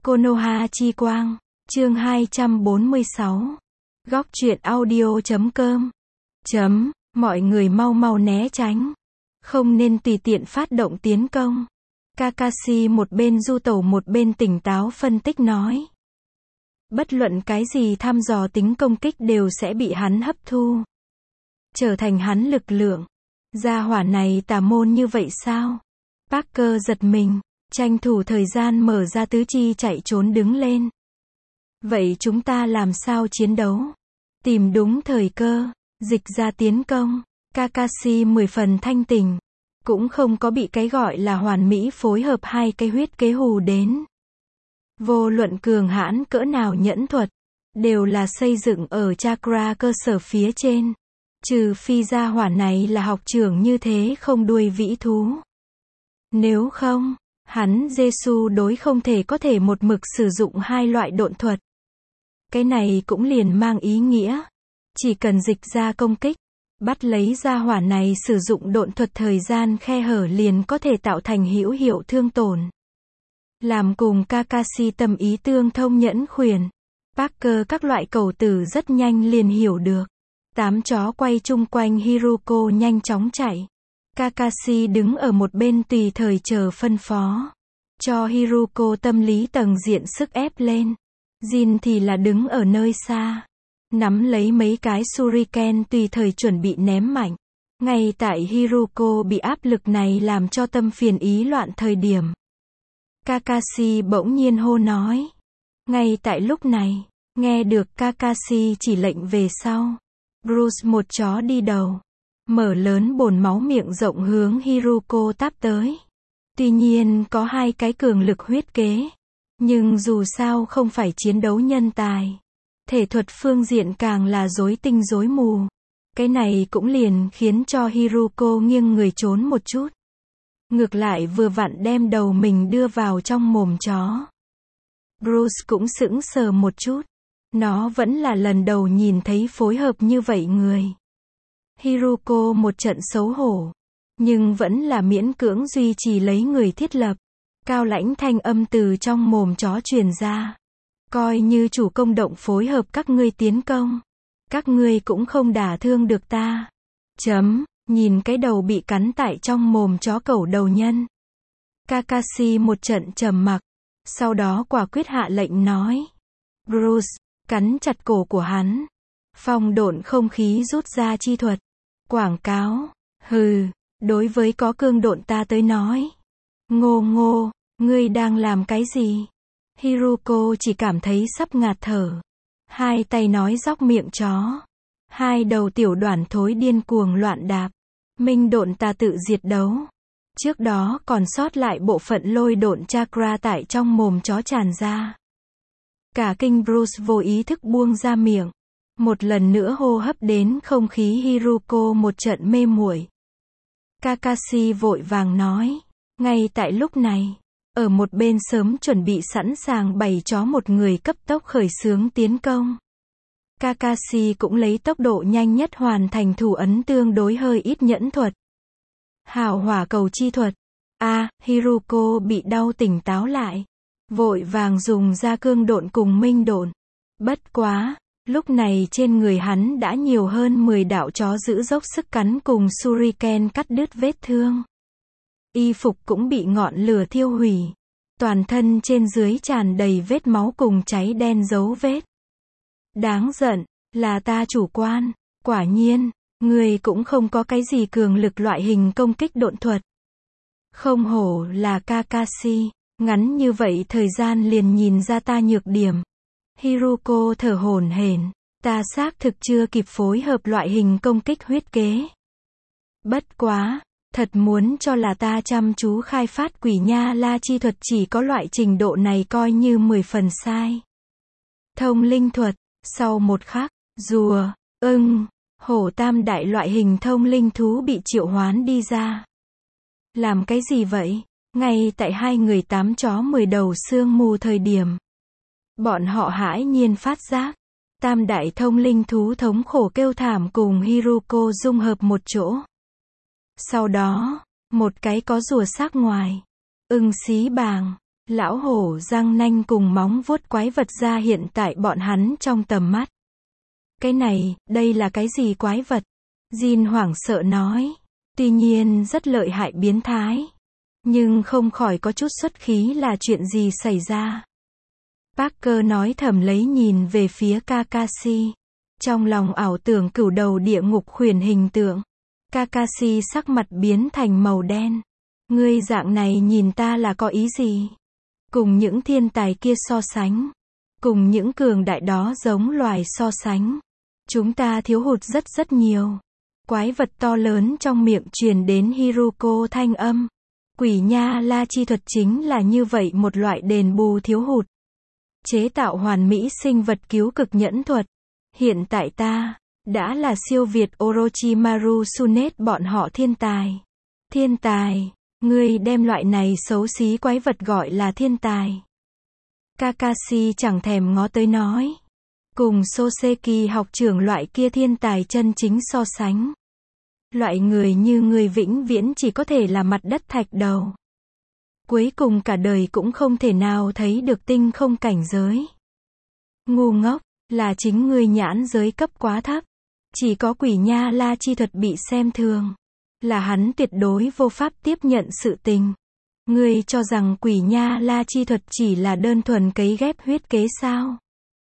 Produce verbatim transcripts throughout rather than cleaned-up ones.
Konoha chi quang, chương hai trăm bốn mươi sáu. Góc truyện audio chấm com. Chấm, mọi người mau mau né tránh. Không nên tùy tiện phát động tiến công. Kakashi một bên du tẩu một bên tỉnh táo phân tích nói. Bất luận cái gì thăm dò tính công kích đều sẽ bị hắn hấp thu. Trở thành hắn lực lượng. Gia hỏa này tà môn như vậy sao? Parker giật mình, tranh thủ thời gian mở ra tứ chi chạy trốn đứng lên. Vậy chúng ta làm sao chiến đấu? Tìm đúng thời cơ, dịch ra tiến công. Kakashi mười phần thanh tỉnh. Cũng không có bị cái gọi là hoàn mỹ phối hợp hai cái huyết kế hù đến. Vô luận cường hãn cỡ nào nhẫn thuật, đều là xây dựng ở chakra cơ sở phía trên. Trừ phi gia hỏa này là học trưởng như thế không đuôi vĩ thú. Nếu không, hắn Giêsu đối không thể có thể một mực sử dụng hai loại độn thuật. Cái này cũng liền mang ý nghĩa. Chỉ cần dịch ra công kích, bắt lấy gia hỏa này sử dụng độn thuật thời gian khe hở liền có thể tạo thành hữu hiệu thương tổn. Làm cùng Kakashi tâm ý tương thông nhẫn khuyển. Parker các loại cầu tử rất nhanh liền hiểu được. Tám chó quay chung quanh Hiruko nhanh chóng chạy. Kakashi đứng ở một bên tùy thời chờ phân phó. Cho Hiruko tâm lý tầng diện sức ép lên. Jin thì là đứng ở nơi xa. Nắm lấy mấy cái shuriken tùy thời chuẩn bị ném mạnh. Ngay tại Hiruko bị áp lực này làm cho tâm phiền ý loạn thời điểm. Kakashi bỗng nhiên hô nói. Ngay tại lúc này, nghe được Kakashi chỉ lệnh về sau. Bruce một chó đi đầu. Mở lớn bồn máu miệng rộng hướng Hiruko táp tới. Tuy nhiên có hai cái cường lực huyết kế. Nhưng dù sao không phải chiến đấu nhân tài. Thể thuật phương diện càng là rối tinh rối mù. Cái này cũng liền khiến cho Hiruko nghiêng người trốn một chút. Ngược lại vừa vặn đem đầu mình đưa vào trong mồm chó. Bruce cũng sững sờ một chút. Nó vẫn là lần đầu nhìn thấy phối hợp như vậy người. Hiruko một trận xấu hổ. Nhưng vẫn là miễn cưỡng duy trì lấy người thiết lập. Cao lãnh thanh âm từ trong mồm chó truyền ra. Coi như chủ công động phối hợp các ngươi tiến công. Các ngươi cũng không đả thương được ta. Chấm, nhìn cái đầu bị cắn tại trong mồm chó cẩu đầu nhân. Kakashi một trận trầm mặc. Sau đó quả quyết hạ lệnh nói. Bruce, cắn chặt cổ của hắn. Phong độn không khí rút ra chi thuật. Quảng cáo. Hừ, đối với có cương độn ta tới nói. Ngô ngô, ngươi đang làm cái gì? Hiruko chỉ cảm thấy sắp ngạt thở. Hai tay nói róc miệng chó. Hai đầu tiểu đoàn thối điên cuồng loạn đạp. Minh độn ta tự diệt đấu. Trước đó còn sót lại bộ phận lôi độn chakra tại trong mồm chó tràn ra. Cả kinh Bruce vô ý thức buông ra miệng. Một lần nữa hô hấp đến không khí Hiruko một trận mê muội. Kakashi vội vàng nói. Ngay tại lúc này, ở một bên sớm chuẩn bị sẵn sàng bầy chó một người cấp tốc khởi xướng tiến công. Kakashi cũng lấy tốc độ nhanh nhất hoàn thành thủ ấn tương đối hơi ít nhẫn thuật. Hào hỏa cầu chi thuật. A, à, Hiruko bị đau tỉnh táo lại. Vội vàng dùng ra cương độn cùng minh độn. Bất quá, lúc này trên người hắn đã nhiều hơn mười đạo chó giữ dốc sức cắn cùng shuriken cắt đứt vết thương. Y phục cũng bị ngọn lửa thiêu hủy. Toàn thân trên dưới tràn đầy vết máu cùng cháy đen dấu vết. Đáng giận, là ta chủ quan. Quả nhiên, người cũng không có cái gì cường lực loại hình công kích độn thuật. Không hổ là Kakashi, ngắn như vậy thời gian liền nhìn ra ta nhược điểm. Hiruko thở hổn hển, ta xác thực chưa kịp phối hợp loại hình công kích huyết kế. Bất quá, thật muốn cho là ta chăm chú khai phát quỷ nha la chi thuật chỉ có loại trình độ này coi như mười phần sai. Thông linh thuật, sau một khắc, rùa, ưng, hổ tam đại loại hình thông linh thú bị triệu hoán đi ra. Làm cái gì vậy? Ngay tại hai người tám chó mười đầu sương mù thời điểm. Bọn họ hãi nhiên phát giác. Tam đại thông linh thú thống khổ kêu thảm cùng Hiruko dung hợp một chỗ. Sau đó, một cái có rùa xác ngoài. Ưng xí bàng. Lão hổ răng nanh cùng móng vuốt quái vật ra hiện tại bọn hắn trong tầm mắt. Cái này, đây là cái gì quái vật? Jin hoảng sợ nói. Tuy nhiên rất lợi hại biến thái. Nhưng không khỏi có chút xuất khí là chuyện gì xảy ra. Parker nói thầm lấy nhìn về phía Kakashi. Trong lòng ảo tưởng cửu đầu địa ngục khuyển hình tượng. Kakashi sắc mặt biến thành màu đen. Ngươi dạng này nhìn ta là có ý gì? Cùng những thiên tài kia so sánh. Cùng những cường đại đó giống loài so sánh. Chúng ta thiếu hụt rất rất nhiều. Quái vật to lớn trong miệng truyền đến Hiruko thanh âm. Quỷ nha la chi thuật chính là như vậy một loại đền bù thiếu hụt. Chế tạo hoàn mỹ sinh vật cứu cực nhẫn thuật. Hiện tại ta, đã là siêu việt Orochimaru Tsunet bọn họ thiên tài. Thiên tài, ngươi đem loại này xấu xí quái vật gọi là thiên tài. Kakashi chẳng thèm ngó tới nói. Cùng Soseki học trưởng loại kia thiên tài chân chính so sánh. Loại người như người vĩnh viễn chỉ có thể là mặt đất thạch đầu. Cuối cùng cả đời cũng không thể nào thấy được tinh không cảnh giới. Ngu ngốc, là chính ngươi nhãn giới cấp quá thấp. Chỉ có quỷ nha la chi thuật bị xem thường. Là hắn tuyệt đối vô pháp tiếp nhận sự tình. Ngươi cho rằng quỷ nha la chi thuật chỉ là đơn thuần cấy ghép huyết kế sao?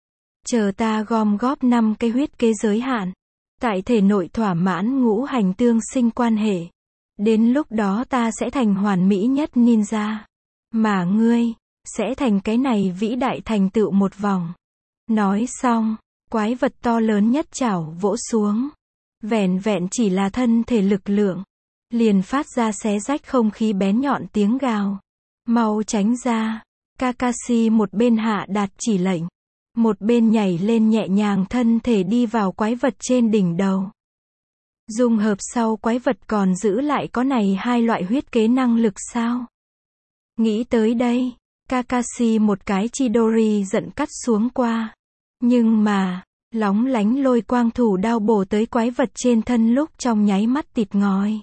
Chờ ta gom góp năm cái huyết kế giới hạn. Tại thể nội thỏa mãn ngũ hành tương sinh quan hệ. Đến lúc đó ta sẽ thành hoàn mỹ nhất ninja. Mà ngươi, sẽ thành cái này vĩ đại thành tựu một vòng. Nói xong, quái vật to lớn nhất chảo vỗ xuống. Vẹn vẹn chỉ là thân thể lực lượng. Liền phát ra xé rách không khí bén nhọn tiếng gào. Mau tránh ra. Kakashi một bên hạ đạt chỉ lệnh. Một bên nhảy lên nhẹ nhàng thân thể đi vào quái vật trên đỉnh đầu. Dung hợp sau quái vật còn giữ lại có này hai loại huyết kế năng lực sao? Nghĩ tới đây, Kakashi một cái Chidori giận cắt xuống qua. Nhưng mà, lóng lánh lôi quang thủ đao bổ tới quái vật trên thân lúc trong nháy mắt tịt ngòi.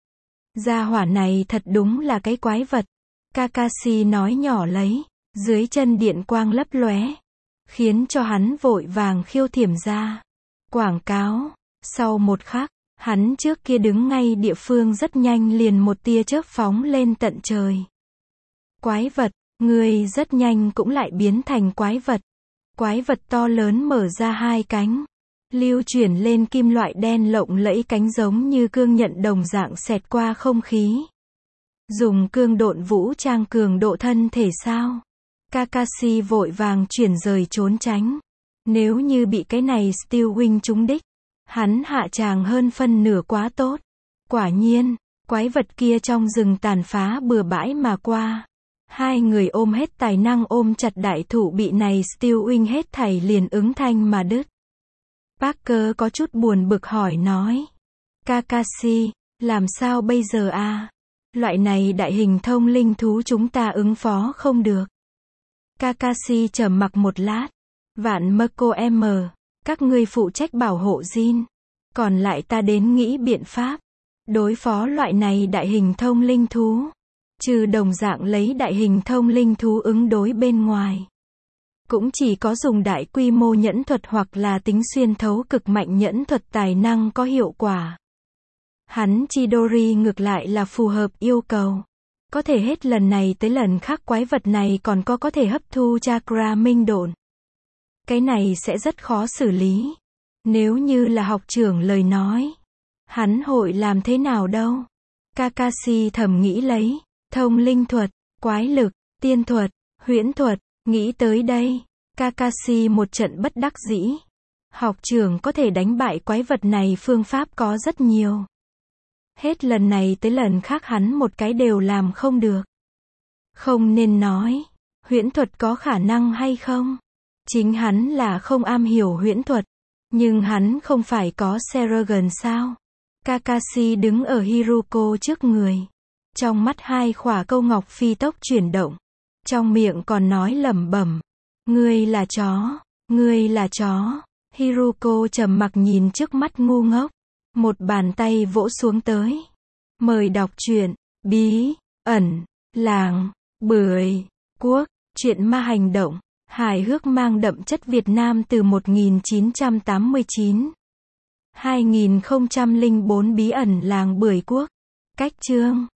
Gia hỏa này thật đúng là cái quái vật. Kakashi nói nhỏ lấy, dưới chân điện quang lấp lóe. Khiến cho hắn vội vàng khiêu thiểm ra. Quảng cáo. Sau một khắc, hắn trước kia đứng ngay địa phương rất nhanh liền một tia chớp phóng lên tận trời. Quái vật, người rất nhanh cũng lại biến thành quái vật. Quái vật to lớn mở ra hai cánh. Lưu chuyển lên kim loại đen lộng lẫy cánh giống như cương nhận đồng dạng xẹt qua không khí. Dùng cương độn vũ trang cường độ thân thể sao? Kakashi vội vàng chuyển rời trốn tránh. Nếu như bị cái này Steel Wing trúng đích, hắn hạ tràng hơn phân nửa quá tốt. Quả nhiên, quái vật kia trong rừng tàn phá bừa bãi mà qua. Hai người ôm hết tài năng ôm chặt đại thụ bị này Steel Wing hết thảy liền ứng thanh mà đứt. Parker có chút buồn bực hỏi nói. Kakashi, làm sao bây giờ à? Loại này đại hình thông linh thú chúng ta ứng phó không được. Kakashi trầm mặc một lát. Vạn Mako M, các ngươi phụ trách bảo hộ Jin. Còn lại ta đến nghĩ biện pháp. Đối phó loại này đại hình thông linh thú. Trừ đồng dạng lấy đại hình thông linh thú ứng đối bên ngoài. Cũng chỉ có dùng đại quy mô nhẫn thuật hoặc là tính xuyên thấu cực mạnh nhẫn thuật tài năng có hiệu quả. Hắn Chidori ngược lại là phù hợp yêu cầu. Có thể hết lần này tới lần khác quái vật này còn có có thể hấp thu chakra minh độn. Cái này sẽ rất khó xử lý. Nếu như là học trưởng lời nói. Hắn hội làm thế nào đâu? Kakashi thầm nghĩ lấy. Thông linh thuật, quái lực, tiên thuật, huyễn thuật. Nghĩ tới đây. Kakashi một trận bất đắc dĩ. Học trưởng có thể đánh bại quái vật này phương pháp có rất nhiều. Hết lần này tới lần khác hắn một cái đều làm không được. Không nên nói. Huyễn thuật có khả năng hay không? Chính hắn là không am hiểu huyễn thuật. Nhưng hắn không phải có Seragon sao? Kakashi đứng ở Hiruko trước người. Trong mắt hai khỏa câu ngọc phi tốc chuyển động. Trong miệng còn nói lẩm bẩm. Ngươi là chó. Ngươi là chó. Hiruko trầm mặc nhìn trước mắt ngu ngốc. Một bàn tay vỗ xuống tới. Mời đọc truyện. Bí. Ẩn. Làng. Bưởi. Quốc, truyện ma hành động, hài hước mang đậm chất Việt Nam từ một nghìn chín trăm tám mươi chín. hai nghìn không trăm lẻ bốn Bí ẩn làng Bưởi Quốc. Cách chương